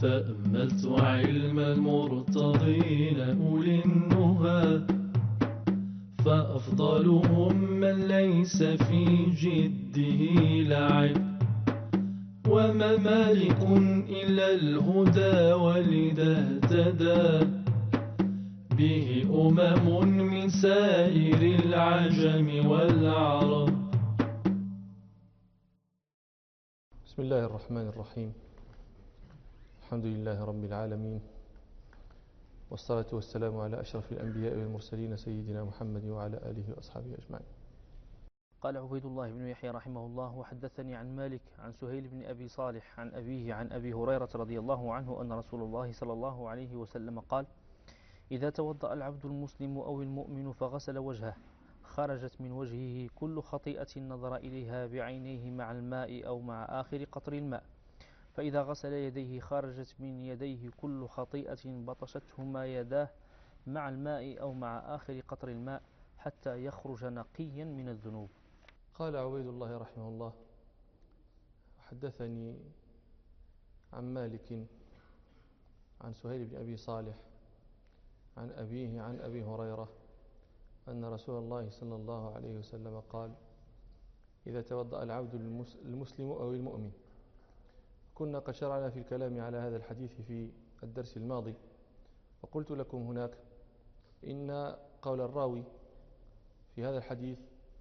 تأملت علم المرتضين أولي النهى، فأفضلهم من ليس في جده لعب، وما مالك إلا الهدى ولذا اهتدى به من سائر العجم والعرب. بسم الله الرحمن الرحيم. الحمد لله رب العالمين، والصلاة والسلام على أشرف الأنبياء والمرسلين سيدنا محمد وعلى آله وأصحابه أجمعين. قال عبيد الله بن يحيى رحمه الله: وحدثني عن مالك عن سهيل بن أبي صالح عن أبيه عن أبي هريرة رضي الله عنه أن رسول الله صلى الله عليه وسلم قال: إذا توضأ العبد المسلم أو المؤمن فغسل وجهه خرجت من وجهه كل خطيئة نظر إليها بعينيه مع الماء أو مع آخر قطر الماء، فإذا غسل يديه خرجت من يديه كل خطيئة بطشتهما يداه مع الماء أو مع آخر قطر الماء حتى يخرج نقيا من الذنوب. قال عبيد الله رحمه الله: حدثني عن مالك عن سهيل بن أبي صالح عن أبيه عن أبي هريرة أن رسول الله صلى الله عليه وسلم قال: إذا توضأ العبد المسلم أو المؤمن. كنا قد شرعنا في الكلام على هذا الحديث في الدرس الماضي، وقلت لكم هناك إن قول الراوي في هذا الحديث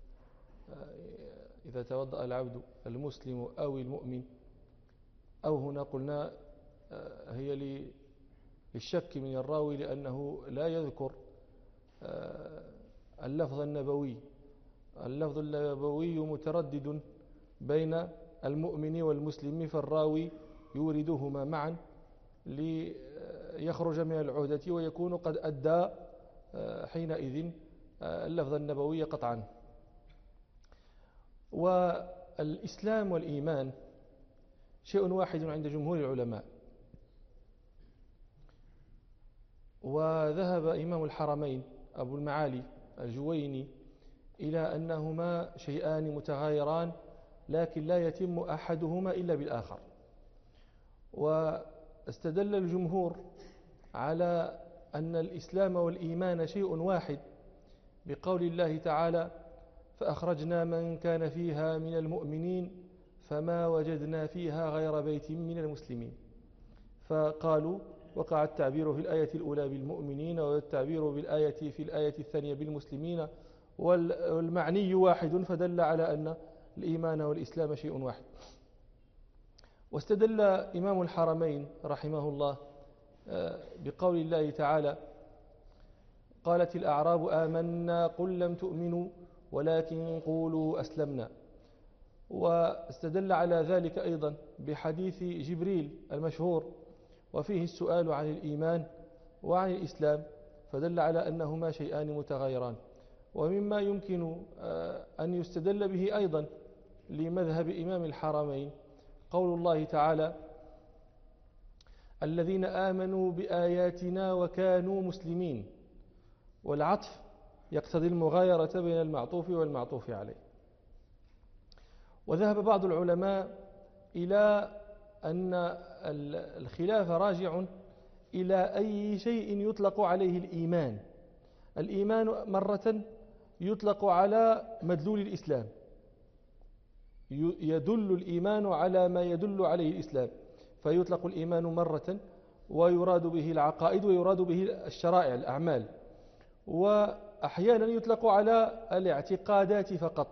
إذا توضأ العبد المسلم أو المؤمن، أو هنا قلنا هي للشك من الراوي لأنه لا يذكر اللفظ النبوي. اللفظ النبوي متردد بين المؤمن والمسلم، فالراوي يوردهما معا ليخرج من العهدة ويكون قد أدى حينئذ اللفظ النبوي قطعا. والإسلام والإيمان شيء واحد عند جمهور العلماء، وذهب إمام الحرمين أبو المعالي الجويني إلى أنهما شيئان متغايران لكن لا يتم أحدهما إلا بالآخر. واستدل الجمهور على أن الإسلام والإيمان شيء واحد بقول الله تعالى: فأخرجنا من كان فيها من المؤمنين فما وجدنا فيها غير بيت من المسلمين. فقالوا وقع التعبير في الآية الأولى بالمؤمنين والتعبير بالآية في الآية الثانية بالمسلمين، والمعني واحد، فدل على أن الإيمان والإسلام شيء واحد. واستدل إمام الحرمين رحمه الله بقول الله تعالى: قالت الأعراب آمنا قل لم تؤمنوا ولكن قولوا أسلمنا. واستدل على ذلك أيضا بحديث جبريل المشهور وفيه السؤال عن الإيمان وعن الإسلام، فدل على أنهما شيئان متغايران. ومما يمكن أن يستدل به أيضا لمذهب إمام الحرمين قول الله تعالى: الذين آمنوا بآياتنا وكانوا مسلمين، والعطف يقتضي المغايرة بين المعطوف والمعطوف عليه. وذهب بعض العلماء إلى أن الخلاف راجع إلى أي شيء يطلق عليه الإيمان. الإيمان مرة يطلق على مدلول الإسلام، يدل الإيمان على ما يدل عليه الإسلام، فيطلق الإيمان مرة ويراد به العقائد ويراد به الشرائع الأعمال، وأحيانا يطلق على الاعتقادات فقط.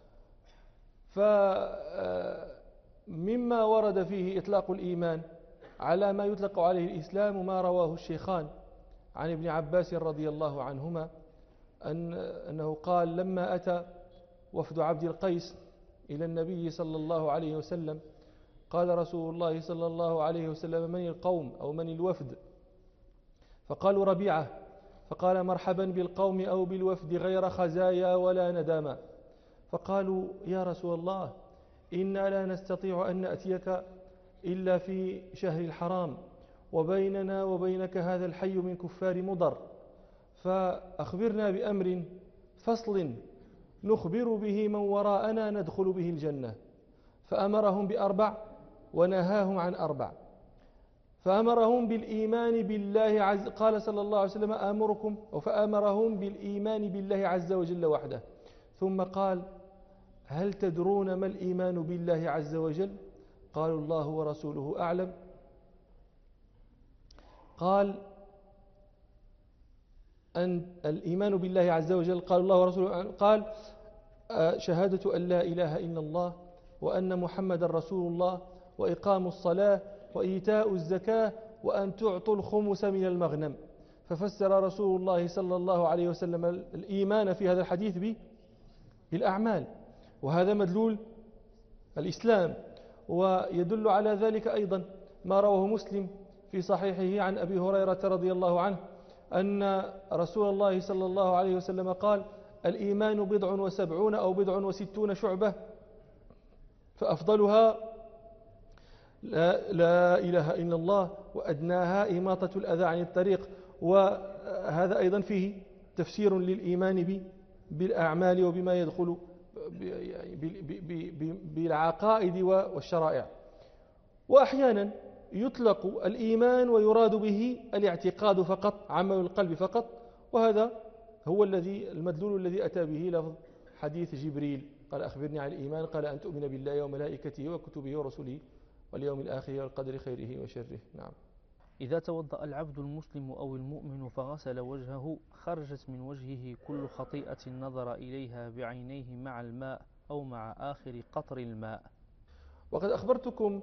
فمما ورد فيه إطلاق الإيمان على ما يطلق عليه الإسلام ما رواه الشيخان عن ابن عباس رضي الله عنهما أنه قال: لما أتى وفد عبد القيس إلى النبي صلى الله عليه وسلم قال رسول الله صلى الله عليه وسلم: من القوم أو من الوفد؟ فقالوا: ربيعة. فقال: مرحبا بالقوم أو بالوفد غير خزايا ولا ندامة. فقالوا: يا رسول الله إنا لا نستطيع أن نأتيك إلا في شهر الحرام، وبيننا وبينك هذا الحي من كفار مضر، فأخبرنا بأمر فصل نخبر به من وراءنا ندخل به الجنة. فأمرهم بأربع ونهاهم عن أربع. فأمرهم بالإيمان بالله قال صلى الله عليه وسلم آمركم فأمرهم بالإيمان بالله عز وجل وحده، ثم قال هل تدرون ما الإيمان بالله عز وجل؟ قالوا الله ورسوله أعلم. قال أن الإيمان بالله عز وجل قال الله ورسوله أعلم، قال شهادة أن لا إله إلا الله وأن محمد رسول الله وإقام الصلاة وإيتاء الزكاة وأن تعطوا الخمس من المغنم. ففسر رسول الله صلى الله عليه وسلم الإيمان في هذا الحديث بالأعمال، وهذا مدلول الإسلام. ويدل على ذلك أيضا ما رواه مسلم في صحيحه عن أبي هريرة رضي الله عنه أن رسول الله صلى الله عليه وسلم قال الإيمان 70 أو 60 شعبة، فأفضلها لا إله إلا الله وأدناها إماطة الأذى عن الطريق. وهذا أيضا فيه تفسير للإيمان بالأعمال وبما يدخل بالعقائد والشرائع. وأحيانا يطلق الإيمان ويراد به الاعتقاد فقط، عمل القلب فقط، وهذا هو المدلول الذي أتى به لفظ حديث جبريل قال أخبرني عن الإيمان، قال أن تؤمن بالله وملائكته وكتبه ورسله واليوم الآخر والقدر خيره وشره. نعم. إذا توضأ العبد المسلم أو المؤمن فغسل وجهه خرجت من وجهه كل خطيئة نظر إليها بعينيه مع الماء أو مع آخر قطر الماء. وقد أخبرتكم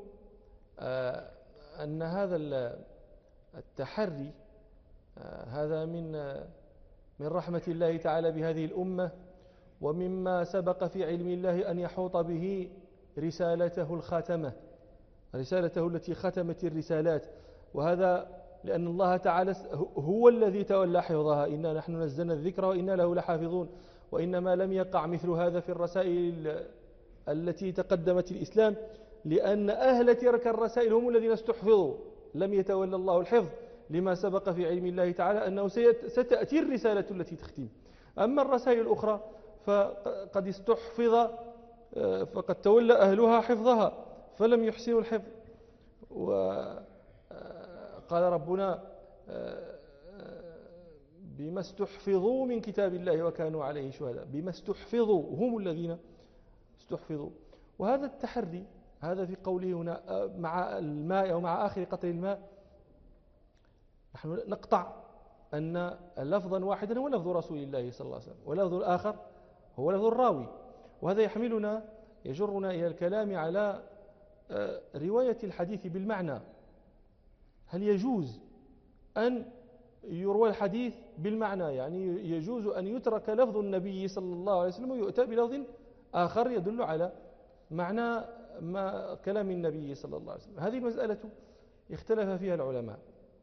أن هذا التحري هذا من رحمة الله تعالى بهذه الأمة، ومما سبق في علم الله أن يحوط به رسالته الخاتمة، رسالته التي ختمت الرسالات. وهذا لأن الله تعالى هو الذي تولى حفظها، إنا نحن نزلنا الذكر وإنا له لحافظون. وإنما لم يقع مثل هذا في الرسائل التي تقدمت الإسلام، لأن أهل تلك الرسائل هم الذين استحفظوا، لم يتولى الله الحفظ لما سبق في علم الله تعالى أنه ستأتي الرسالة التي تختم. أما الرسائل الأخرى فقد استحفظ، فقد تولى أهلها حفظها فلم يحسنوا الحفظ. وقال ربنا بما استحفظوا من كتاب الله وكانوا عليه شهداء، بما استحفظوا، هم الذين استحفظوا. وهذا التحري هذا في قوله هنا مع الماء أو مع آخر قطر الماء، نحن نقطع أن لفظا واحدا هو لفظ رسول الله صلى الله عليه وسلم، ولفظ الآخر هو لفظ الراوي. وهذا يجرنا إلى الكلام على رواية الحديث بالمعنى. هل يجوز أن يروى الحديث بالمعنى؟ يعني يجوز أن يترك لفظ النبي صلى الله عليه وسلم ويؤتى بلفظ آخر يدل على معنى ما كلام النبي صلى الله عليه وسلم. هذه المسألة اختلف فيها العلماء،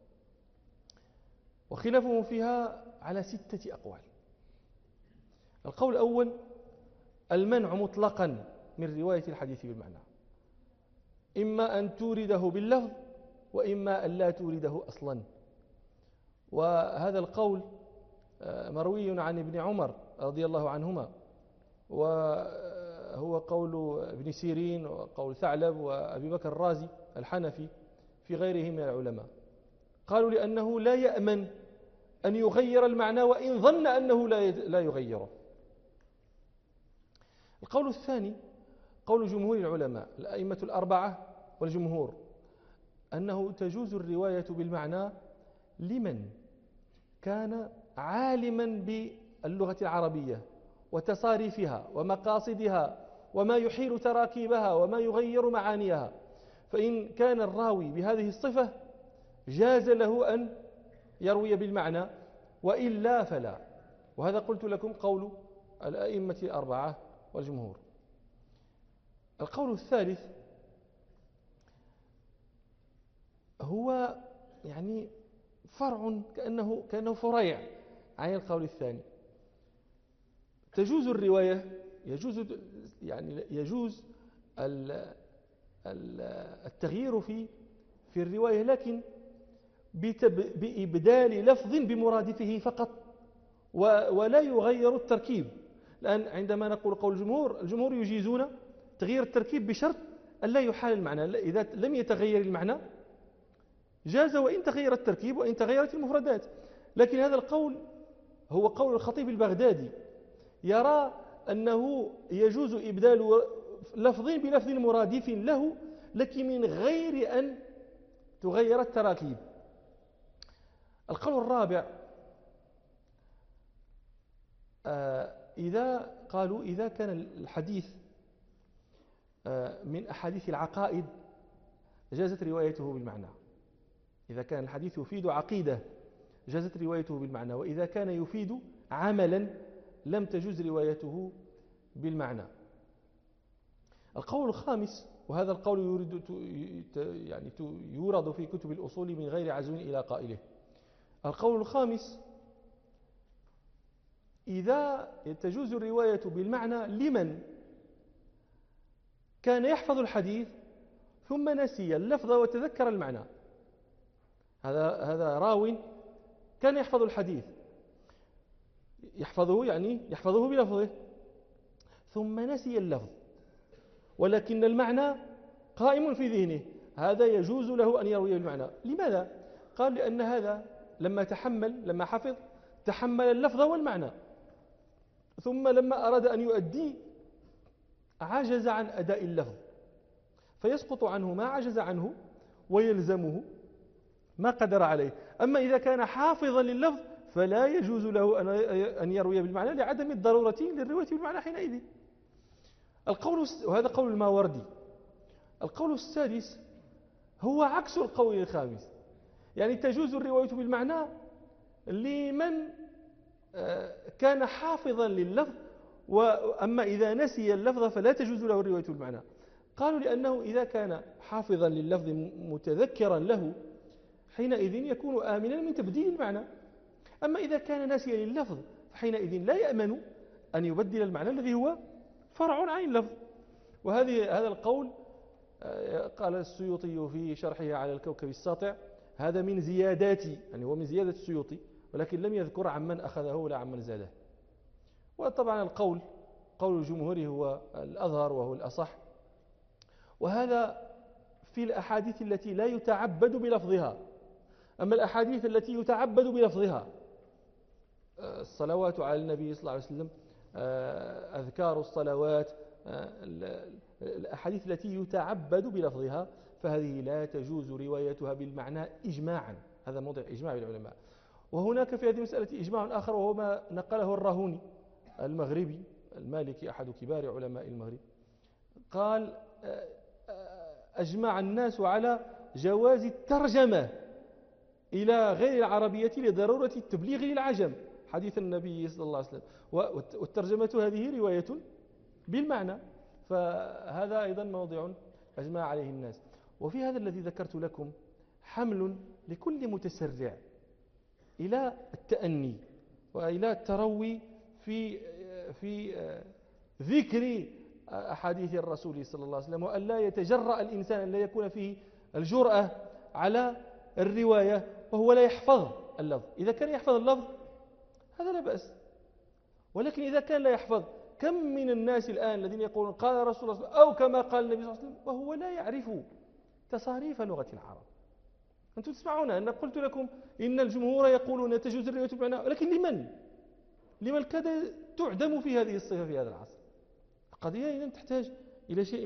وخلافهم فيها على 6 أقوال. القول الأول المنع مطلقا من رواية الحديث بالمعنى، إما أن تورده باللفظ وإما أن لا تورده أصلا. وهذا القول مروي عن ابن عمر رضي الله عنهما، وهو قول ابن سيرين وقول ثعلب وأبي بكر الرازي الحنفي في غيره من العلماء. قالوا لأنه لا يأمن أن يغير المعنى وإن ظن أنه لا يغيره. القول الثاني قول جمهور العلماء الأئمة الأربعة والجمهور، أنه تجوز الرواية بالمعنى لمن كان عالما باللغة العربية وتصاريفها ومقاصدها وما يحيل تراكيبها وما يغير معانيها. فإن كان الراوي بهذه الصفة جاز له أن يروي بالمعنى، وإلا فلا. وهذا قلت لكم قول الأئمة الأربعة والجمهور. القول الثالث هو يعني فرع كأنه فريع عن القول الثاني. تجوز الرواية، يجوز التغيير في الرواية، لكن بإبدال لفظ بمرادفه فقط، ولا يغير التركيب. لأن عندما نقول قول الجمهور يجيزون تغيير التركيب بشرط أن لا يحال المعنى. إذا لم يتغير المعنى جاز وإن تغير التركيب وإن تغيرت المفردات. لكن هذا القول هو قول الخطيب البغدادي، يرى أنه يجوز إبدال لفظ بلفظ مرادف له لكن من غير أن تغير التراكيب. القول الرابع، إذا كان الحديث من أحاديث العقائد جازت روايته بالمعنى. إذا كان الحديث يفيد عقيدة جازت روايته بالمعنى، وإذا كان يفيد عملا لم تجوز روايته بالمعنى. القول الخامس، وهذا القول يورد في كتب الأصول من غير عزو إلى قائله. القول الخامس، إذا تجوز الرواية بالمعنى لمن كان يحفظ الحديث ثم نسي اللفظ وتذكر المعنى. هذا راو كان يحفظ الحديث، يحفظه بلفظه، ثم نسي اللفظ ولكن المعنى قائم في ذهنه، هذا يجوز له أن يروي المعنى. لماذا؟ قال لأن هذا لما حفظ تحمل اللفظ والمعنى، ثم لما أراد أن يؤدي عجز عن أداء اللفظ، فيسقط عنه ما عجز عنه ويلزمه ما قدر عليه. أما إذا كان حافظا لللفظ فلا يجوز له أن يروي بالمعنى لعدم الضرورة للرواية بالمعنى حينئذ. وهذا قول الماوردي. القول السادس هو عكس القول الخامس، يعني تجوز الرواية بالمعنى لمن كان حافظا لللفظ، وأما إذا نسي اللفظ فلا تجوز له الرواية بالمعنى. قالوا لأنه إذا كان حافظا لللفظ متذكرا له حينئذ يكون آمنا من تبديل المعنى. أما إذا كان ناسيا لللفظ فحينئذ لا يأمن أن يبدل المعنى الذي هو فرع عن اللفظ. هذا القول قال السيوطي في شرحه على الكوكب الساطع هذا من زياداتي، يعني هو من زيادة السيوطي، ولكن لم يذكر عمن أخذه ولا عمن زاده. وطبعا قول الجمهور هو الأظهر وهو الأصح، وهذا في الأحاديث التي لا يتعبد بلفظها. أما الأحاديث التي يتعبد بلفظها، الصلوات على النبي صلى الله عليه وسلم، أذكار الصلوات، الأحاديث التي يتعبد بلفظها فهذه لا تجوز روايتها بالمعنى إجماعا. هذا موضع إجماع العلماء. وهناك في هذه المسألة إجماع آخر وهو ما نقله الراهوني المغربي المالكي أحد كبار علماء المغرب، قال أجمع الناس على جواز الترجمة إلى غير العربية لضرورة التبليغ للعجم حديث النبي صلى الله عليه وسلم، والترجمة هذه رواية بالمعنى، فهذا أيضا موضع أجمع عليه الناس. وفي هذا الذي ذكرت لكم حمل لكل متسرع إلى التأني وإلى التروي في ذكر أحاديث الرسول صلى الله عليه وسلم، وأن لا يتجرأ الإنسان، أن لا يكون فيه الجرأة على الرواية وهو لا يحفظ اللفظ. إذا كان يحفظ اللفظ هذا لا بأس، ولكن إذا كان لا يحفظ، كم من الناس الآن الذين يقولون قال رسول الله أو كما قال النبي صلى الله عليه وسلم وهو لا يعرف تصاريف لغة العرب. أنتم تسمعون أن قلت لكم إن الجمهور يقولون تجوز الرواية بالمعنى، ولكن لمن كاد تعدم في هذه الصفة في هذا العصر. القضية إذن تحتاج إلى شيء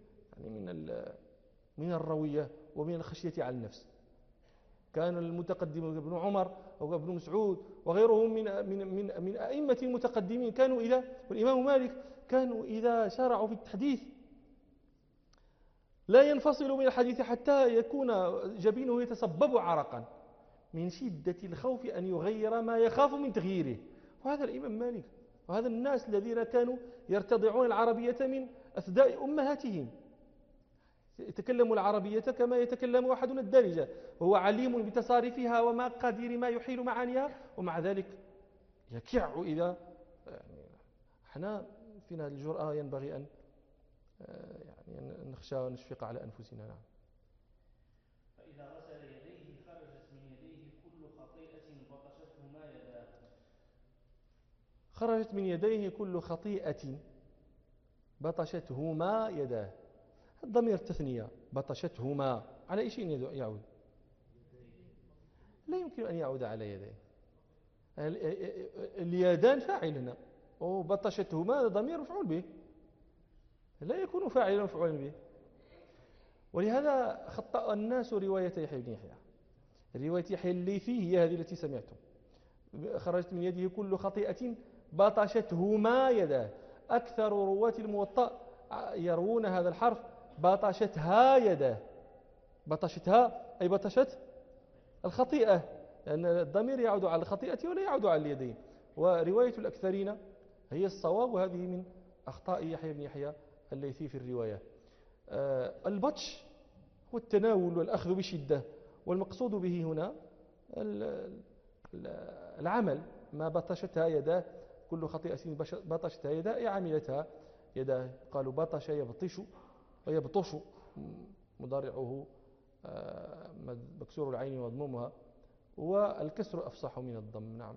من الروية ومن الخشية على النفس. كان المتقدم ابن عمر أو ابن مسعود وغيرهم من أئمة المتقدمين كانوا والإمام مالك كانوا إذا شرعوا في الحديث لا ينفصلوا من الحديث حتى يكون جبينه يتصبب عرقا من شدة الخوف أن يغير ما يخاف من تغييره. وهذا الإمام مالك، وهذا الناس الذين كانوا يرتضعون العربية من أثداء أمهاتهم، يتكلم العربية كما يتكلم أحدنا الدارجة، وهو عليم بتصاريفها ومقادير ما يحيل معانيها، ومع ذلك يكع إذا احنا فينا الجرأة ينبغي أن نخشى ونشفق على أنفسنا. نعم. فإذا غسل يديه خرجت من يديه كل خطيئة بطشتهما يداه. خرجت من يديه كل خطيئة بطشتهما يداه. الضمير التثنية بطشتهما على أي شيء يعود؟ لا يمكن أن يعود على يديه. اليدان فاعل هنا، وبطشتهما ضمير مفعول به، لا يكون فاعلا مفعولا به. ولهذا خطأ الناس رواية يحيى بن يحيى. رواية يحيى الليثي هي هذه التي سمعتم: خرجت من يده كل خطيئة بطشتهما يداه. أكثر رواة الموطأ يروون هذا الحرف بطشتها يداه. بطشتها أي بطشت الخطيئة، لأن الضمير يعود على الخطيئة ولا يعود على اليدين. ورواية الأكثرين هي الصواب، وهذه من أخطاء يحيى بن يحيى الليثي في الرواية. البطش هو التناول والأخذ بشدة، والمقصود به هنا العمل. ما بطشتها يداه، كل خطيئة بطشتها يداه أي عملتها يداه. قالوا بطش يبطش ويبطش، مضارعه مكسور العين ومضمومها، والكسر أفصح من الضم. نعم.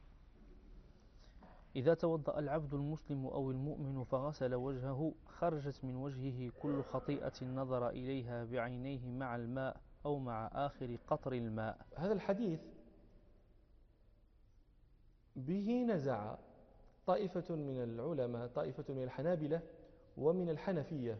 إذا توضأ العبد المسلم أو المؤمن فغسل وجهه خرجت من وجهه كل خطيئة نظر إليها بعينيه مع الماء أو مع آخر قطر الماء. هذا الحديث به نزع طائفة من العلماء، طائفة من الحنابلة ومن الحنفية.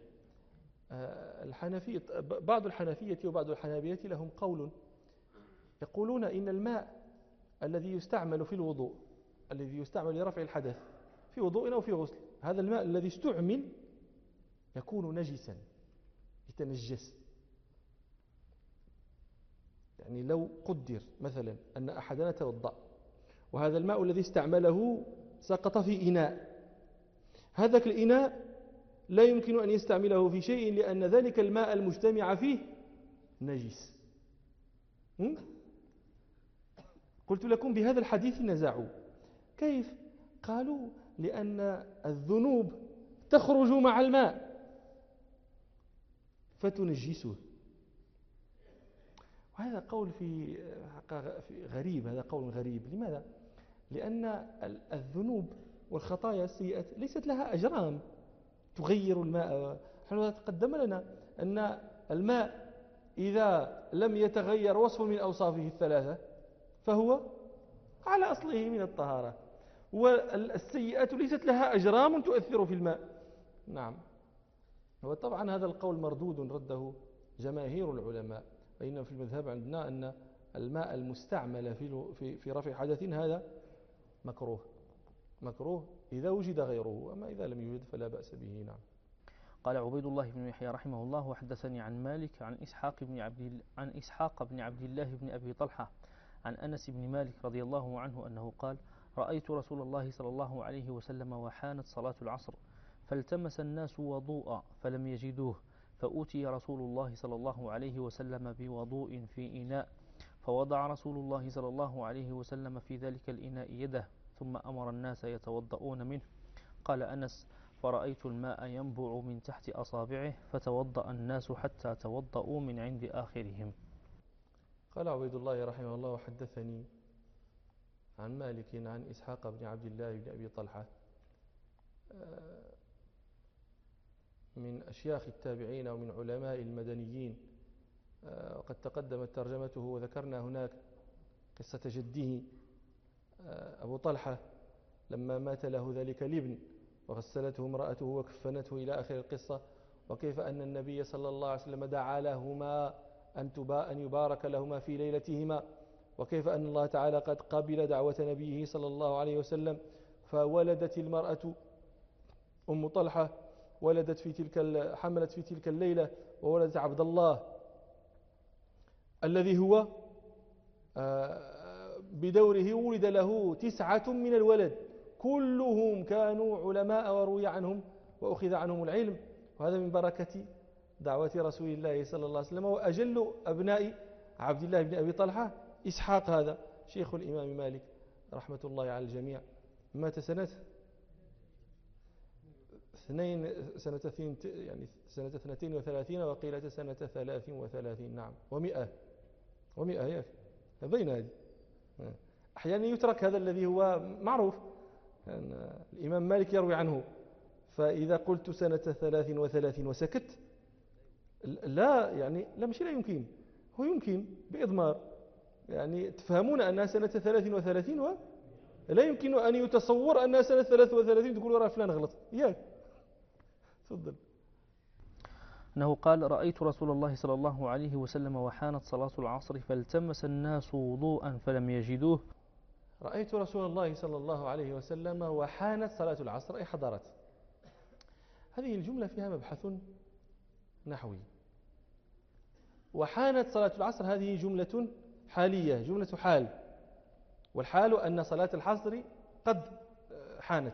بعض الحنفية وبعض الحنابلة لهم قول، يقولون إن الماء الذي يستعمل في الوضوء، الذي يستعمل لرفع الحدث في وضوء أو في غسل، هذا الماء الذي استعمل يكون نجسا، يتنجس. يعني لو قدر مثلا أن أحدنا توضأ وهذا الماء الذي استعمله سقط في إناء، هذاك الإناء لا يمكن أن يستعمله في شيء، لأن ذلك الماء المجتمع فيه نجس. قلت لكم بهذا الحديث نزعوا. كيف؟ قالوا لأن الذنوب تخرج مع الماء فتنجسه. وهذا قول في غريب، هذا قول غريب. لماذا؟ لأن الذنوب والخطايا السيئة ليست لها أجرام تغير الماء. نحن تقدم لنا أن الماء إذا لم يتغير وصف من أوصافه الثلاثة فهو على أصله من الطهارة، والسيئات ليست لها أجرام تؤثر في الماء. نعم. وطبعا هذا القول مردود، رده جماهير العلماء، فإن في المذهب عندنا أن الماء المستعمل في رفع حدث هذا مكروه إذا وجد غيره، أما إذا لم يوجد فلا بأس به. نعم. قال عبيد الله بن يحيى رحمه الله: وحدثني عن مالك عن إسحاق بن عبد الله بن أبي طلحة عن أنس بن مالك رضي الله عنه أنه قال: رأيت رسول الله صلى الله عليه وسلم وحانت صلاة العصر فالتمس الناس وضوءا فلم يجدوه، فأوتي رسول الله صلى الله عليه وسلم بوضوء في إناء، فوضع رسول الله صلى الله عليه وسلم في ذلك الإناء يده ثم أمر الناس يتوضؤون منه. قال أنس: فرأيت الماء ينبع من تحت أصابعه فتوضأ الناس حتى توضؤوا من عند آخرهم. قال عبيد الله رحمه الله: وحدثني عن مالك عن إسحاق بن عبد الله بن أبي طلحة من أشياخ التابعين ومن علماء المدنيين، وقد تقدمت ترجمته وذكرنا هناك قصة جده أبو طلحة لما مات له ذلك الابن وغسلته امرأته وكفنته إلى آخر القصة، وكيف أن النبي صلى الله عليه وسلم دعا لهما أن يبارك لهما في ليلتهما، وكيف أن الله تعالى قد قبل دعوة نبيه صلى الله عليه وسلم، فولدت المرأة أم طلحة حملت في تلك الليلة وولدت عبد الله الذي هو بدوره ولد له 9 من الولد، كلهم كانوا علماء وروي عنهم وأخذ عنهم العلم، وهذا من بركة دعوة رسول الله صلى الله عليه وسلم. وأجل أبناء عبد الله بن أبي طلحة إسحاق، هذا شيخ الإمام مالك رحمة الله على الجميع، مات سنة 32 وقيل سنة 33. نعم. و100 يكفي بين هذه. أحيانا يترك هذا الذي هو معروف، يعني الإمام مالك يروي عنه، فإذا قلت سنة 33 وسكت لا، يعني لا، مش لا يمكن، هو يمكن بإضمار يعني تفهمون أنها سنة 33 لا يمكن أن يتصور أنها سنة 33 تقول ورا فلان غلط. ياك تفضل. أنه قال: رأيت رسول الله صلى الله عليه وسلم وحانت صلاة العصر فالتمس الناس وضوءا فلم يجدوه. رأيت رسول الله صلى الله عليه وسلم وحانت صلاة العصر أي حضرت. هذه الجملة فيها مبحث نحوي. وحانت صلاة العصر هذه جملة حالية، جملة حال، والحال أن صلاة العصر قد حانت.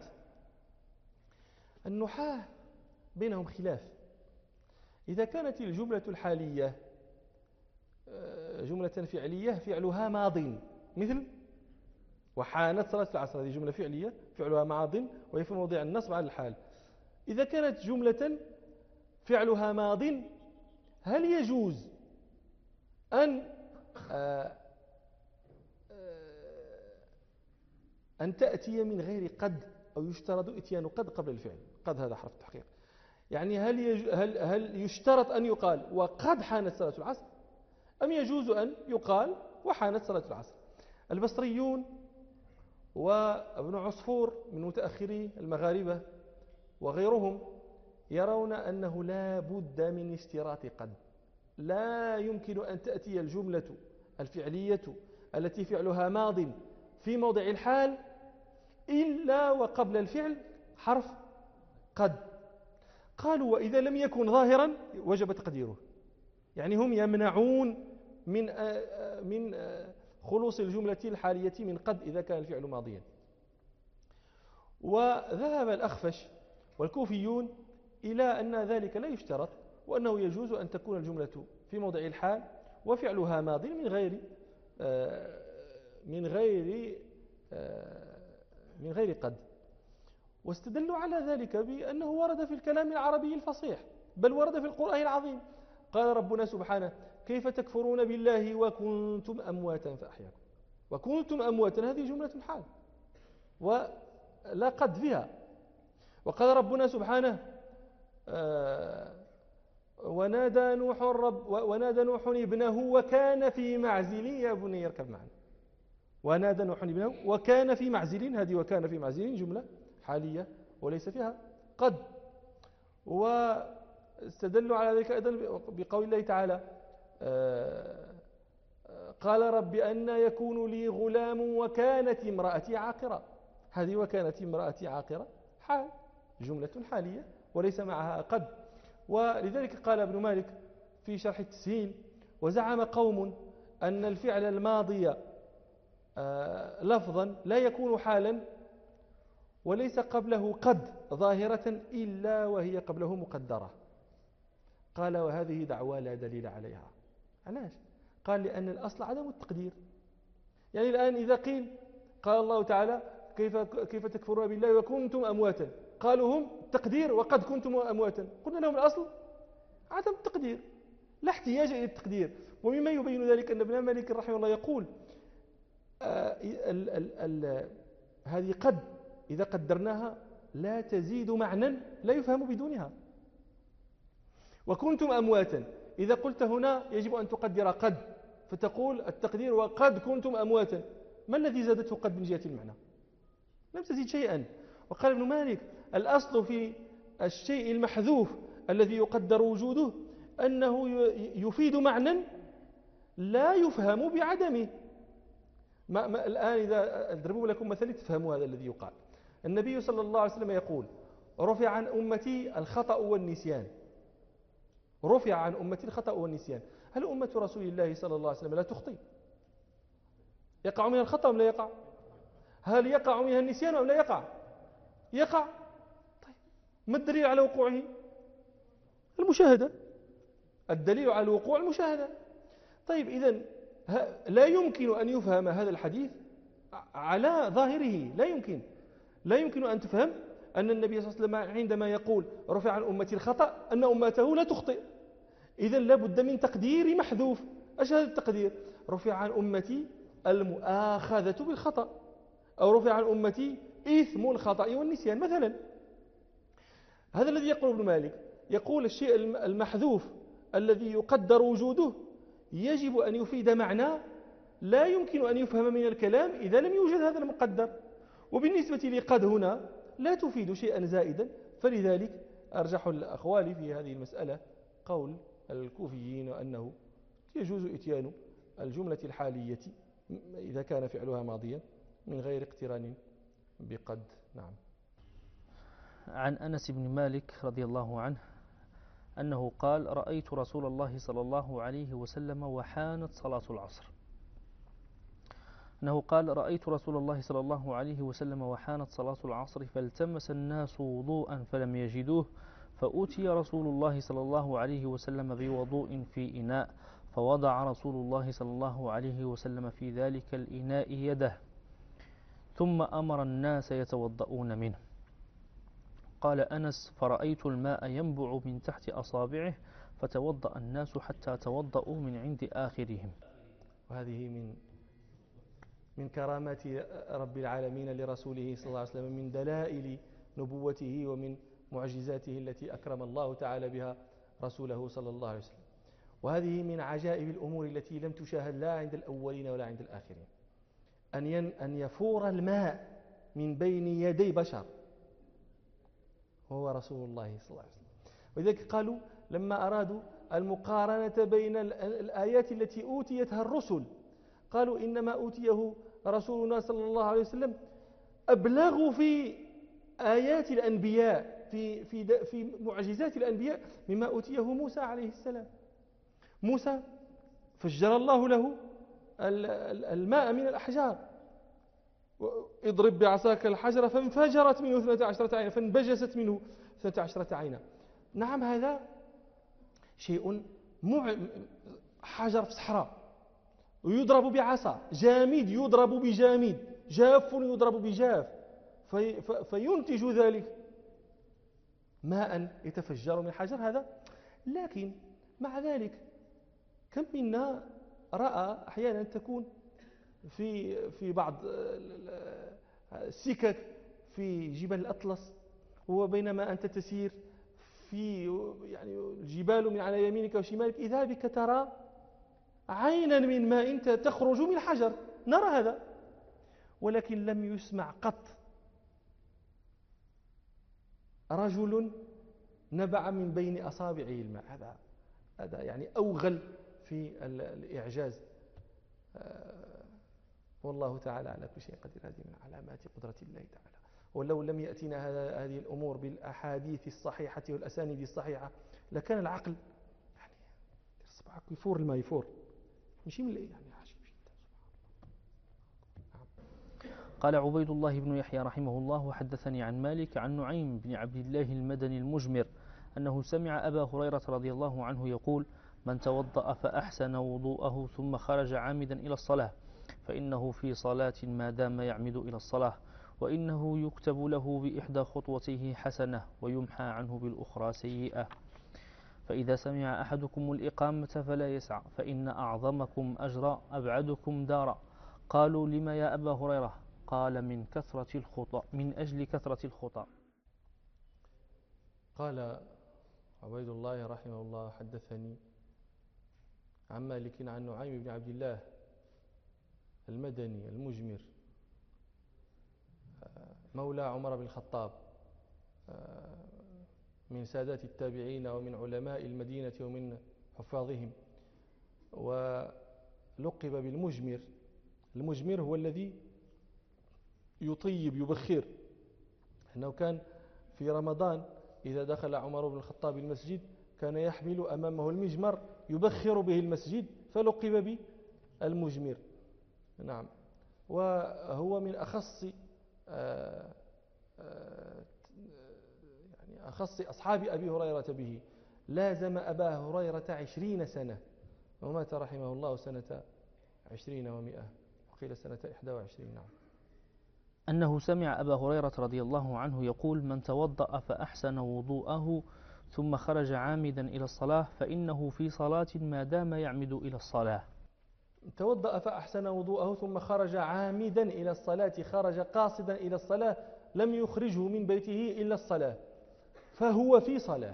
النحاة بينهم خلاف. إذا كانت الجملة الحالية جملة فعلية فعلها ماض، مثل وحانت صلاة العصر، هذه جملة فعلية فعلها ماض وهي في موضع النصب على الحال. إذا كانت جملة فعلها ماض هل يجوز أن تأتي من غير قد، أو يشترط إتيان قد قبل الفعل؟ قد هذا حرف تحقيق. يعني هل يشترط أن يقال وقد حانت صلاة العصر، أم يجوز أن يقال وحانت صلاة العصر؟ البصريون وابن عصفور من متأخري المغاربة وغيرهم يرون أنه لا بد من اشتراط قد. لا يمكن أن تأتي الجملة الفعلية التي فعلها ماض في موضع الحال إلا وقبل الفعل حرف قد. قالوا وإذا لم يكن ظاهرا وجب تقديره. يعني هم يمنعون من خلوص الجملة الحالية من قد إذا كان الفعل ماضيا. وذهب الأخفش والكوفيون إلى أن ذلك لا يشترط، وأنه يجوز أن تكون الجملة في موضع الحال وفعلها ماض من غير قد. واستدلوا على ذلك بأنه ورد في الكلام العربي الفصيح، بل ورد في القرآن العظيم. قال ربنا سبحانه: كيف تكفرون بالله وكنتم أمواتا فأحياكم. وكنتم أمواتا هذه جملة حال ولا قد فيها. وقال ربنا سبحانه: ونادى نوح ابنه وكان في معزل يا بني اركب معنا. ونادى نوح ابنه وكان في معزل، هذه وكان في معزل جملة حالية وليس فيها قد. واستدلوا على ذلك أيضا بقول الله تعالى: قال رب أن يكون لي غلام وكانت امرأتي عاقرة. هذه وكانت امرأتي عاقرة حال، جملة حالية وليس معها قد. ولذلك قال ابن مالك في شرح التسهيل: وزعم قوم أن الفعل الماضي لفظا لا يكون حالا وليس قبله قد ظاهرة إلا وهي قبله مقدرة. قال: وهذه دعوى لا دليل عليها. علاش؟ قال: لأن الأصل عدم التقدير. يعني الآن إذا قيل قال الله تعالى: كيف تكفرون بالله وكنتم أمواتا، قالوا هم تقدير وقد كنتم أمواتا، قلنا لهم الأصل عدم التقدير، لا احتياج إلى التقدير. ومما يبين ذلك أن ابن مالك رحمه الله يقول: هذه قد إذا قدرناها لا تزيد معنى لا يفهم بدونها. وكنتم أمواتا إذا قلت هنا يجب أن تقدر قد، فتقول التقدير وقد كنتم أمواتا. ما الذي زادته قد من جهة المعنى؟ لم تزيد شيئا. وقال ابن مالك: الأصل في الشيء المحذوف الذي يقدر وجوده أنه يفيد معنى لا يفهم بعدمه. الآن إذا أضرب لكم مثل تفهموا هذا الذي يقال. النبي صلى الله عليه وسلم يقول: رفع عن أمتي الخطأ والنسيان. رفع عن أمتي الخطأ والنسيان. هل أمة رسول الله صلى الله عليه وسلم لا تخطئ؟ يقع منها الخطأ أم لا يقع؟ هل يقع منها النسيان أم لا يقع؟ يقع. طيب ما الدليل على وقوعه؟ المشاهدة. الدليل على الوقوع المشاهدة. طيب إذن لا يمكن أن يفهم هذا الحديث على ظاهره. لا يمكن أن تفهم أن النبي صلى الله عليه وسلم عندما يقول رفع عن أمتي الخطأ أن أمته لا تخطئ. إذن لابد من تقدير محذوف. ايش هذا التقدير؟ رفع عن أمتي المؤاخذة بالخطأ، أو رفع عن أمتي إثم الخطأ والنسيان مثلا. هذا الذي يقول ابن مالك. يقول الشيء المحذوف الذي يقدر وجوده يجب أن يفيد معنى لا يمكن أن يفهم من الكلام إذا لم يوجد هذا المقدر. وبالنسبة لقد هنا لا تفيد شيئا زائدا، فلذلك أرجح الأقوال في هذه المسألة قول الكوفيين أنه يجوز إتيان الجملة الحالية إذا كان فعلها ماضيا من غير اقتران بقد. نعم. عن أنس بن مالك رضي الله عنه أنه قال: رأيت رسول الله صلى الله عليه وسلم وحانت صلاة العصر. أنه قال: رأيت رسول الله صلى الله عليه وسلم وحانت صلاة العصر فالتمس الناس وضوءا فلم يجدوه، فأتي رسول الله صلى الله عليه وسلم بوضوء في إناء، فوضع رسول الله صلى الله عليه وسلم في ذلك الإناء يده، ثم أمر الناس يتوضؤون منه. قال أنس: فرأيت الماء ينبع من تحت أصابعه، فتوضأ الناس حتى توضأوا من عند آخرهم. وهذه من كرامات رب العالمين لرسوله صلى الله عليه وسلم، من دلائل نبوته ومن معجزاته التي أكرم الله تعالى بها رسوله صلى الله عليه وسلم. وهذه من عجائب الأمور التي لم تشاهد لا عند الأولين ولا عند الآخرين، أن يفور الماء من بين يدي بشر هو رسول الله صلى الله عليه وسلم. ولذلك قالوا لما أرادوا المقارنة بين الآيات التي أوتيتها الرسل قالوا إنما أوتيه رسولنا صلى الله عليه وسلم أبلغ في آيات الأنبياء في معجزات الأنبياء مما أوتيه موسى عليه السلام. موسى فجر الله له الماء من الأحجار، اضرب بعصاك الحجر فانفجرت منه 12 عينا، فانبجست منه 12 عينا. نعم، هذا شيء حجر في الصحراء ويضرب بعصا، جامد يضرب بجامد، جاف يضرب بجاف، فينتج ذلك ماء يتفجر من حجر هذا. لكن مع ذلك كم منا رأى أحيانا تكون في بعض السكك في جبال الأطلس، وبينما أنت تسير في يعني الجبال من على يمينك وشمالك إذا بك ترى عينا من ماء تخرج من حجر، نرى هذا، ولكن لم يسمع قط رجل نبع من بين أصابعه الماء. هذا يعني أوغل في الإعجاز. والله تعالى على كل شيء قدير. هذه من علامات قدرة الله تعالى. ولو لم يأتينا هذه الأمور بالأحاديث الصحيحة والأسانيد الصحيحة لكان العقل يعني صباحك يفور الماء، يفور ماشي من يعني عجيب جدا. قال عبيد الله بن يحيى رحمه الله: وحدثني عن مالك عن نعيم بن عبد الله المدني المجمر أنه سمع أبا هريرة رضي الله عنه يقول: من توضأ فأحسن وضوءه ثم خرج عامدا إلى الصلاة فإنه في صلاة ما دام يعمد إلى الصلاة، وإنه يكتب له بإحدى خطوتيه حسنة ويمحى عنه بالأخرى سيئة. فإذا سمع أحدكم الإقامة فلا يسعى، فإن أعظمكم أجرا أبعدكم دارا. قالوا: لما يا أبا هريرة؟ قال: من كثرة الخطى، من أجل كثرة الخطى. قال عبيد الله رحمه الله: حدثني عن مالك عن نعيم بن عبد الله المدني المجمر مولى عمر بن الخطاب، من سادات التابعين ومن علماء المدينة ومن حفاظهم، ولقب بالمجمر. المجمر هو الذي يطيب يبخر، أنه كان في رمضان إذا دخل عمر بن الخطاب المسجد كان يحمل أمامه المجمر يبخر به المسجد، فلقب بالمجمر. نعم. وهو من أخص يعني أخص أصحاب أبي هريرة به، لازم أبا هريرة 20 سنة، ومات رحمه الله سنة 20 و100، وقيل سنة 21. نعم. أنه سمع أبا هريرة رضي الله عنه يقول: من توضأ فأحسن وضوءه ثم خرج عامدا إلى الصلاة فإنه في صلاة ما دام يعمد إلى الصلاة. توضأ فأحسن وضوءه ثم خرج عامدا إلى الصلاة، خرج قاصدا إلى الصلاة، لم يخرجه من بيته إلا الصلاة، فهو في صلاة،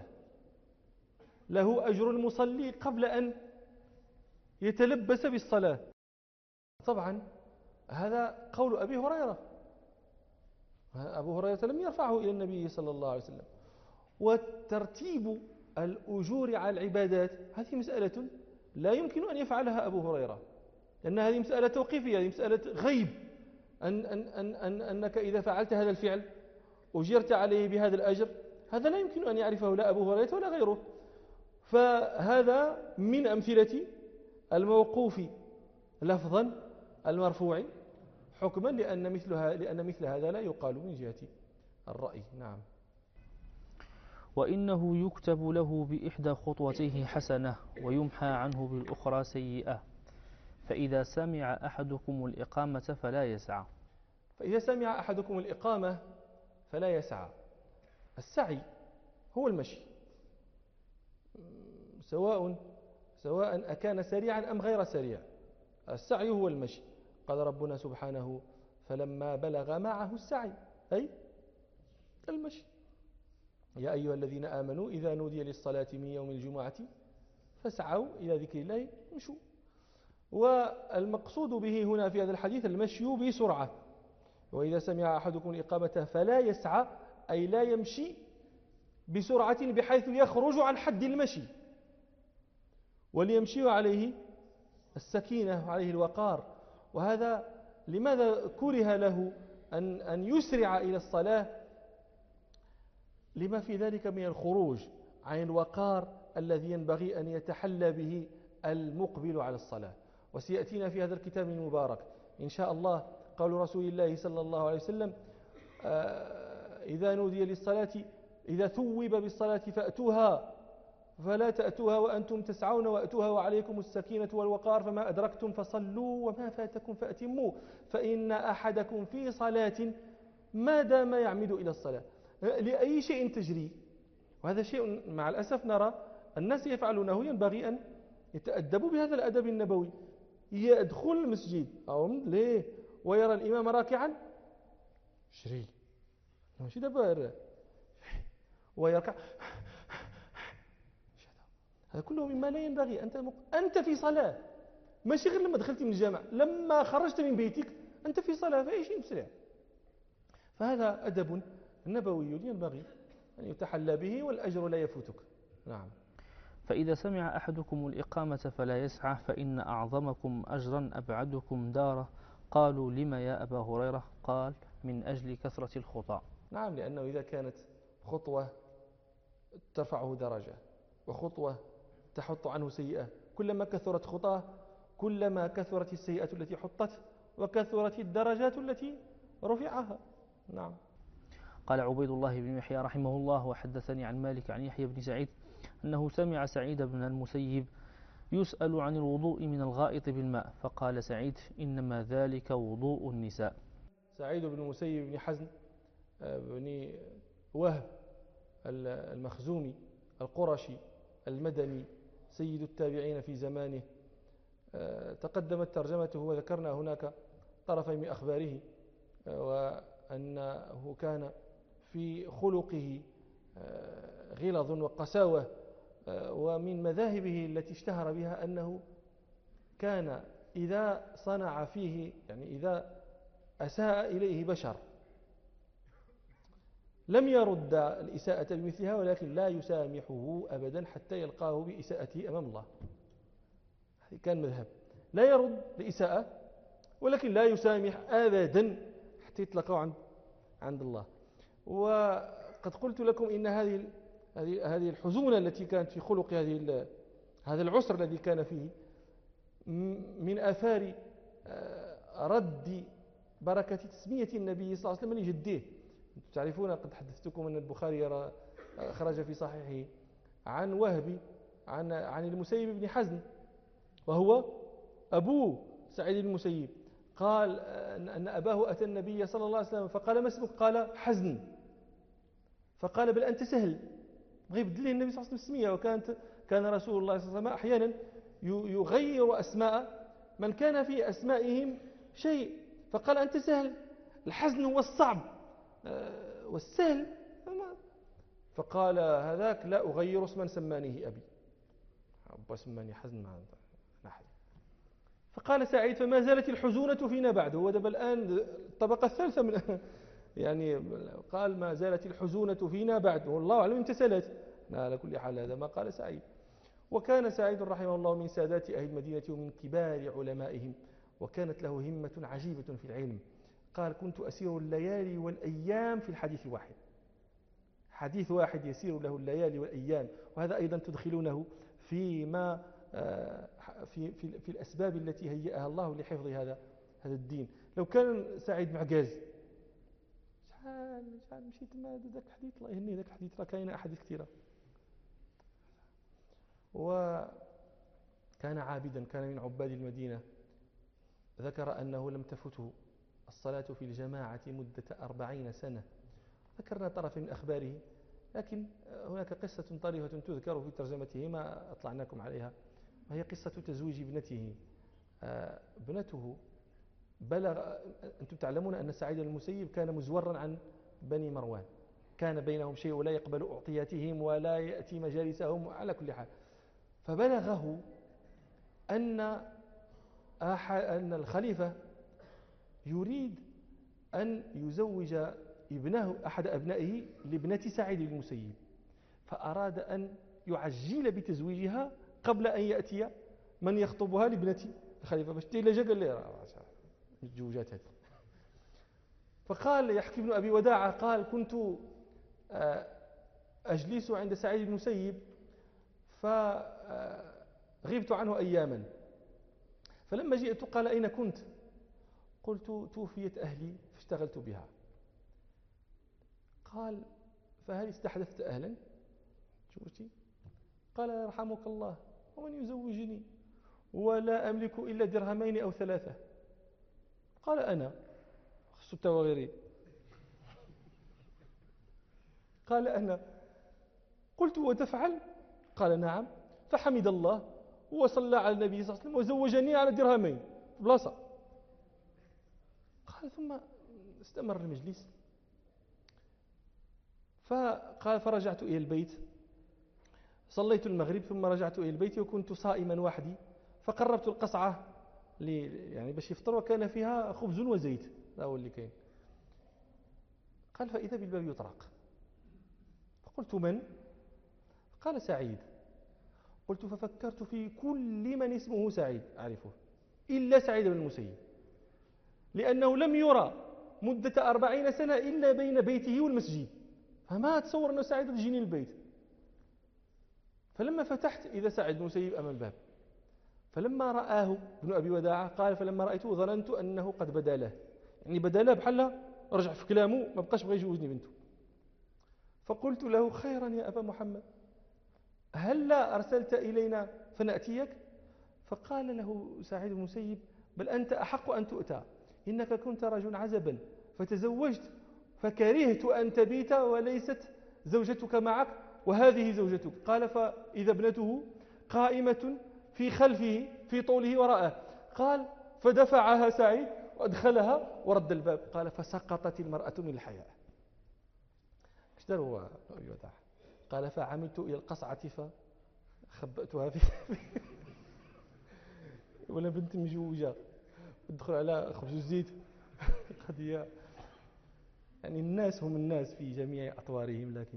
له أجر المصلي قبل أن يتلبس بالصلاة. طبعا هذا قول أبي هريرة، أبو هريرة لم يرفعه إلى النبي صلى الله عليه وسلم. وترتيب الأجور على العبادات هذه مسألة لا يمكن أن يفعلها أبو هريرة، لأن هذه مسألة توقيفية، هذه مسألة غيب، أنك إذا فعلت هذا الفعل أجرت عليه بهذا الأجر، هذا لا يمكن أن يعرفه لا أبو هريرة ولا غيره. فهذا من أمثلة الموقوف لفظا المرفوع حكما، لأن مثل هذا لا يقال من جهة الرأي. نعم. وإنه يكتب له بإحدى خطوتيه حسنة ويمحى عنه بالأخرى سيئة، فإذا سمع أحدكم الإقامة فلا يسعى. فإذا سمع أحدكم الإقامة فلا يسعى. السعي هو المشي، سواء أكان سريعا أم غير سريع، السعي هو المشي. قال ربنا سبحانه: فلما بلغ معه السعي، أي المشي. يا أيها الذين آمنوا إذا نودي للصلاة من يوم الجمعة فاسعوا إلى ذكر الله وامشوا. والمقصود به هنا في هذا الحديث المشي بسرعة. وإذا سمع أحدكم الإقامة فلا يسعى، أي لا يمشي بسرعة بحيث يخرج عن حد المشي، وليمشي عليه السكينة وعليه الوقار. وهذا لماذا كره له أن يسرع إلى الصلاة؟ لما في ذلك من الخروج عن الوقار الذي ينبغي أن يتحلى به المقبل على الصلاة. وسيأتينا في هذا الكتاب المبارك إن شاء الله قول رسول الله صلى الله عليه وسلم: إذا نودي للصلاة، إذا ثوب بالصلاة فأتوها، فلا تأتوها وأنتم تسعون، وأتوها وعليكم السكينة والوقار، فما أدركتم فصلوا وما فاتكم فأتموا، فإن أحدكم في صلاة ما دام يعمد إلى الصلاة. لأي شيء تجري، وهذا شيء مع الأسف نرى الناس يفعلونه. ينبغي أن يتأدبوا بهذا الأدب النبوي. يدخل المسجد أو ليه ويرى الإمام راكعا شري ماشي دابا ويركع، هذا كله مما لا ينبغي. أنت في صلاة، ماشي غير لما دخلت من الجامع، لما خرجت من بيتك أنت في صلاة، فأي شيء مسرع. فهذا أدب نبوي ينبغي أن يتحلى به، والأجر لا يفوتك. نعم. فإذا سمع أحدكم الإقامة فلا يسعى، فإن أعظمكم أجرا أبعدكم دارا. قالوا: لما يا أبا هريرة؟ قال: من أجل كثرة الخطى. نعم، لأنه إذا كانت خطوة ترفعه درجة وخطوة تحط عنه سيئة، كلما كثرت خطاه كلما كثرت السيئة التي حطت وكثرت الدرجات التي رفعها. نعم. قال عبيد الله بن يحيى رحمه الله: وحدثني عن مالك عن يحيى بن سعيد أنه سمع سعيد بن المسيب يسأل عن الوضوء من الغائط بالماء، فقال سعيد: إنما ذلك وضوء النساء. سعيد بن المسيب بن حزن بن وهب المخزومي القرشي المدني، سيد التابعين في زمانه، تقدمت ترجمته وذكرنا هناك طرفي من أخباره، وأنه كان في خلقه غلظ وقساوة، ومن مذاهبه التي اشتهر بها أنه كان إذا صنع فيه، يعني إذا أساء إليه بشر لم يرد الإساءة بمثلها، ولكن لا يسامحه أبدا حتى يلقاه بإساءته أمام الله. هذا كان مذهب، لا يرد الإساءة ولكن لا يسامح أبدا حتى يتلقاه عند الله. وقد قلت لكم إن هذه الحزونة التي كانت في خلق هذا العسر الذي كان فيه من آثار رد بركة تسمية النبي صلى الله عليه وسلم لجده. تعرفون قد حدثتكم أن البخاري خرج في صحيحه عن وهب عن المسيب بن حزن، وهو أبوه سعيد بن المسيب، قال أن أباه أتى النبي صلى الله عليه وسلم فقال: ما اسمك؟ قال: حزن. فقال: بل أنت سهل. بغى يبدل له النبي صلى الله عليه وسلم السمية، كان رسول الله صلى الله عليه وسلم أحيانا يغير أسماء من كان في أسمائهم شيء، فقال: أنت سهل. الحزن هو الصعب والسهل. فقال هذاك: لا أغير اسما سمانيه أبي، أبا سماني حزن ما أحد. فقال سعيد فما زالت الحزونة فينا بعد. هو دابا الآن الطبقة الثالثة من يعني قال ما زالت الحزونة فينا بعد، والله أعلم امتى سالت. على كل حال هذا ما قال سعيد. وكان سعيد رحمه الله من سادات أهل المدينة ومن كبار علمائهم، وكانت له همة عجيبة في العلم. قال كنت أسير الليالي والأيام في الحديث الواحد، حديث واحد يسير له الليالي والأيام. وهذا أيضا تدخلونه فيما في الأسباب التي هيئها الله لحفظ هذا الدين. لو كان سعيد معجاز شحال مشيت ما ذاك الحديث، الله يهني ذاك الحديث راه كاينه أحاديث كثيرة. وكان عابدا، كان من عباد المدينة. ذكر أنه لم تفته الصلاة في الجماعة مدة 40 سنة. ذكرنا طرف من أخباره، لكن هناك قصة طريفة تذكر في ترجمته ما أطلعناكم عليها، وهي قصة تزويج ابنته. ابنته بلغ، أنتم تعلمون أن سعيد المسيب كان مزورا عن بني مروان، كان بينهم شيء ولا يقبل أعطياتهم ولا يأتي مجالسهم على كل حال. فبلغه أن الخليفة يريد أن يزوج ابنه أحد أبنائه لابنة سعيد المسيب، فأراد أن يعجل بتزويجها قبل أن يأتي من يخطبها لابنة الخليفة، باش تيلا قال لي الزوجات هذه. فقال يحكي ابن أبي وداعة قال كنت أجلس عند سعيد المسيب فغبت عنه أياما، فلما جئت قال أين كنت؟ قلت توفيت أهلي فاشتغلت بها. قال فهل استحدثت أهلا؟ شوفتي؟ قال يرحمك الله ومن يزوجني ولا أملك إلا درهمين أو 3. قال أنا خصت وغيري. قال أنا. قلت وتفعل؟ قال نعم. فحمد الله وصلى على النبي صلى الله عليه وسلم وزوجني على درهمين بلاصة. قال ثم استمر المجلس. فقال فرجعت إلى البيت، صليت المغرب ثم رجعت إلى البيت وكنت صائما وحدي، فقربت القصعة يعني باش يفطر وكان فيها خبز وزيت، هذا هو اللي كاين. قال فإذا بالباب يطرق، فقلت من؟ قال سعيد. قلت ففكرت في كل من اسمه سعيد أعرفه إلا سعيد بن المسيب، لأنه لم يرى مدة 40 سنة إلا بين بيته والمسجد، فما أتصور أنه سعيد يجيني البيت. فلما فتحت إذا سعيد بن المسيب أمام الباب، فلما رآه ابن أبي وداعة قال فلما رأيته ظننت أنه قد بدا له، يعني بدا له بحال رجع في كلامه ما بقاش بغى يجوزني بنته. فقلت له خيرا يا أبا محمد، هلا أرسلت إلينا فنأتيك؟ فقال له سعيد بن المسيب بل أنت أحق أن تؤتى، إنك كنت رجل عزبا فتزوجت فكرهت أن تبيت وليست زوجتك معك وهذه زوجتك. قال فإذا ابنته قائمة في خلفه في طوله وراءه. قال فدفعها سعيد وأدخلها ورد الباب. قال فسقطت المرأة من الحياء. ايش دار هو؟ قال فعملت إلى القصعة فخبأتها في ولا بنت مجوجة تدخل على خبز الزيت قضية. يعني الناس هم الناس في جميع أطوارهم. لكن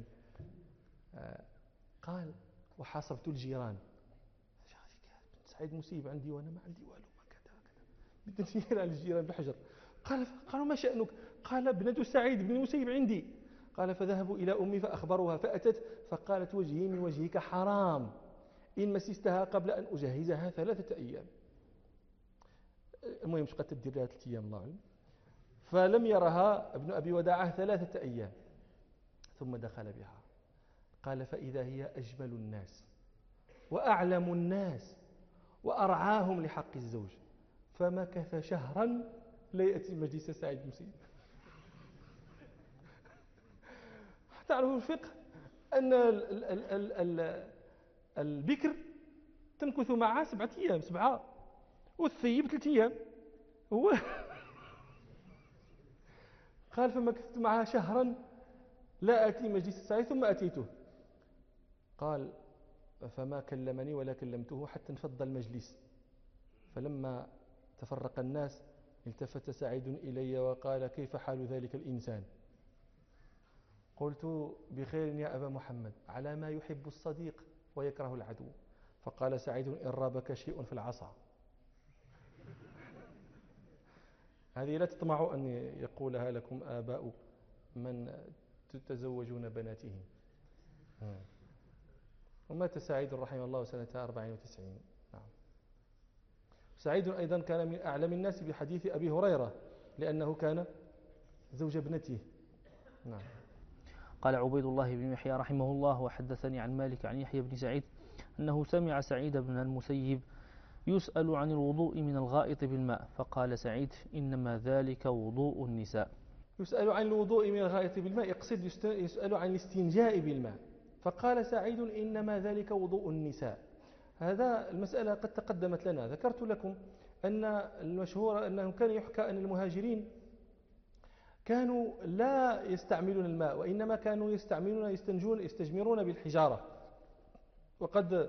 قال وحاسبت الجيران، سعيد مسيب عندي وأنا ما عندي والو، ما كذا بدنا نسير على الجيران بحجر. قالوا ما شأنك؟ قال ابنة سعيد بن المسيب عندي. قال فذهبوا إلى أمي فأخبروها فأتت فقالت وجهي من وجهك حرام إن مسستها قبل أن أجهزها 3 أيام. المهم شقت تدير لها 3 أيام الله أعلم. فلم يرها ابن أبي وداعة 3 أيام ثم دخل بها. قال فإذا هي أجمل الناس وأعلم الناس وأرعاهم لحق الزوج. فمكث شهرا لا يأتي مجلس سعيد بن مسيب. تعرفوا الفقه أن البكر تمكث معها 7 أيام 7 والثيب 3 أيام. هو قال فمكثت معها شهرا لا أتي مجلس سعيد ثم أتيته. قال فما كلمني ولا كلمته حتى انفض المجلس. فلما تفرق الناس التفت سعيد إلي وقال: كيف حال ذلك الإنسان؟ قلت: بخير يا أبا محمد، على ما يحب الصديق ويكره العدو. فقال سعيد: إن رابك شيء في العصا. هذه لا تطمعوا أن يقولها لكم آباء من تتزوجون بناتهم. ومات سعيد رحمه الله سنة 94. نعم. سعيد أيضا كان من أعلم الناس بحديث أبي هريرة لأنه كان زوج ابنته. نعم. قال عبيد الله بن يحيى رحمه الله: وحدثني عن مالك عن يحيى بن سعيد أنه سمع سعيد بن المسيب يسأل عن الوضوء من الغائط بالماء، فقال سعيد: إنما ذلك وضوء النساء. يسأل عن الوضوء من الغائط بالماء، يقصد يسأل عن الاستنجاء بالماء، فقال سعيد: إنما ذلك وضوء النساء. هذا المسألة قد تقدمت لنا، ذكرت لكم أن المشهور أنه كان يحكى أن المهاجرين كانوا لا يستعملون الماء، وإنما كانوا يستجمرون بالحجارة. وقد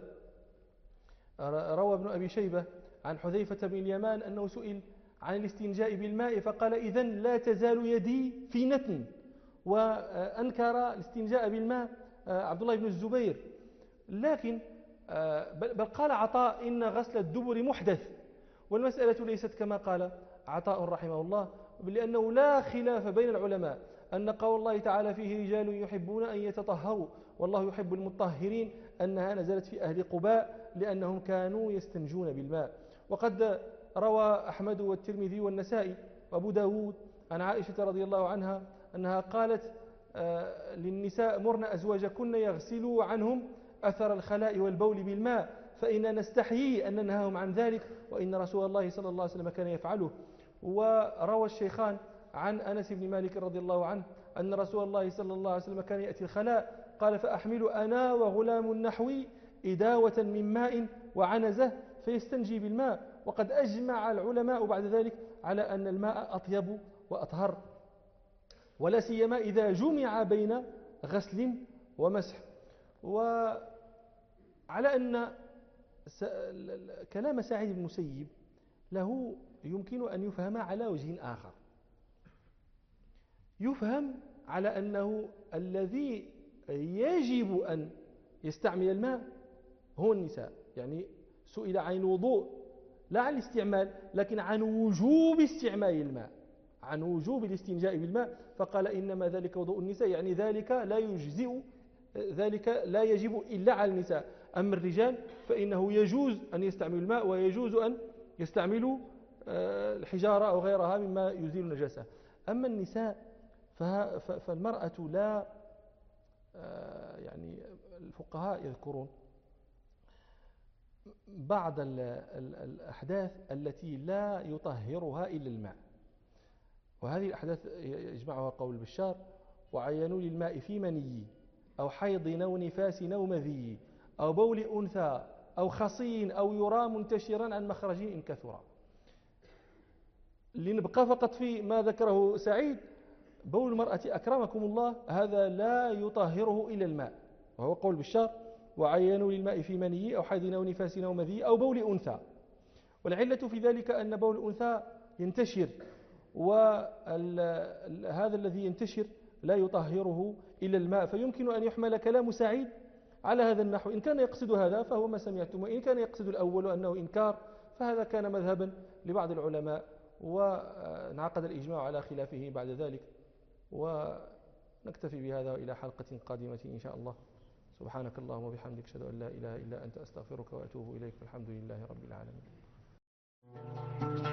روى ابن أبي شيبة عن حذيفة بن اليمان أنه سئل عن الاستنجاء بالماء فقال: إذن لا تزال يدي في نتن. وأنكر الاستنجاء بالماء عبد الله بن الزبير، لكن بل قال عطاء: إن غسل الدبر محدث. والمسألة ليست كما قال عطاء رحمه الله، لأنه لا خلاف بين العلماء أن قول الله تعالى: فيه رجال يحبون أن يتطهروا والله يحب المطهرين، أنها نزلت في أهل قباء لأنهم كانوا يستنجون بالماء. وقد روى أحمد والترمذي والنسائي وأبو داود عن عائشة رضي الله عنها أنها قالت للنساء: مرن أزواجكن يغسلوا عنهم أثر الخلاء والبول بالماء، فإننا نستحيي أن ننهاهم عن ذلك، وإن رسول الله صلى الله عليه وسلم كان يفعله. وروى الشيخان عن أنس بن مالك رضي الله عنه أن رسول الله صلى الله عليه وسلم كان يأتي الخلاء، قال: فأحمل أنا وغلام نحوي إداوة من ماء وعنزة فيستنجي بالماء. وقد أجمع العلماء بعد ذلك على أن الماء أطيب وأطهر، ولا سيما إذا جمع بين غسل ومسح. وعلى أن كلام سعيد بن المسيب له يمكن أن يفهم على وجه آخر، يفهم على أنه الذي يجب أن يستعمل الماء هو النساء، يعني سئل عن الوضوء لا عن الاستعمال لكن عن وجوب استعمال الماء، عن وجوب الاستنجاء بالماء، فقال: إنما ذلك وضوء النساء، يعني ذلك لا يجزئ، ذلك لا يجب إلا على النساء. أما الرجال فإنه يجوز أن يستعملوا الماء ويجوز أن يستعملوا الحجارة أو غيرها مما يزيل النجاسة. أما النساء فالمرأة لا، يعني الفقهاء يذكرون بعض الأحداث التي لا يطهرها إلا الماء، وهذه الأحداث يجمعها قول بشار: وعينوا للماء في مني أو حيض أو نفاس أو مذي أو بول أنثى أو خصي أو يرى منتشرا عن مخرج إن كثر. لنبقى فقط في ما ذكره سعيد: بول المرأة أكرمكم الله هذا لا يطهره إلا الماء، وهو قول بشار: وعينوا للماء في مني أو حيض أو نفاس أو مذي أو بول أنثى. والعلة في ذلك أن بول الأنثى ينتشر، وهذا الذي ينتشر لا يطهره إلا الماء، فيمكن أن يحمل كلام سعيد على هذا النحو. إن كان يقصد هذا فهو ما سمعتم، وإن كان يقصد الأول أنه إنكار فهذا كان مذهبا لبعض العلماء، وانعقد الإجماع على خلافه بعد ذلك. ونكتفي بهذا إلى حلقة قادمة إن شاء الله. سبحانك اللهم وبحمدك، أشهد أن لا إله إلا أنت، أستغفرك وأتوب إليك، والحمد لله رب العالمين.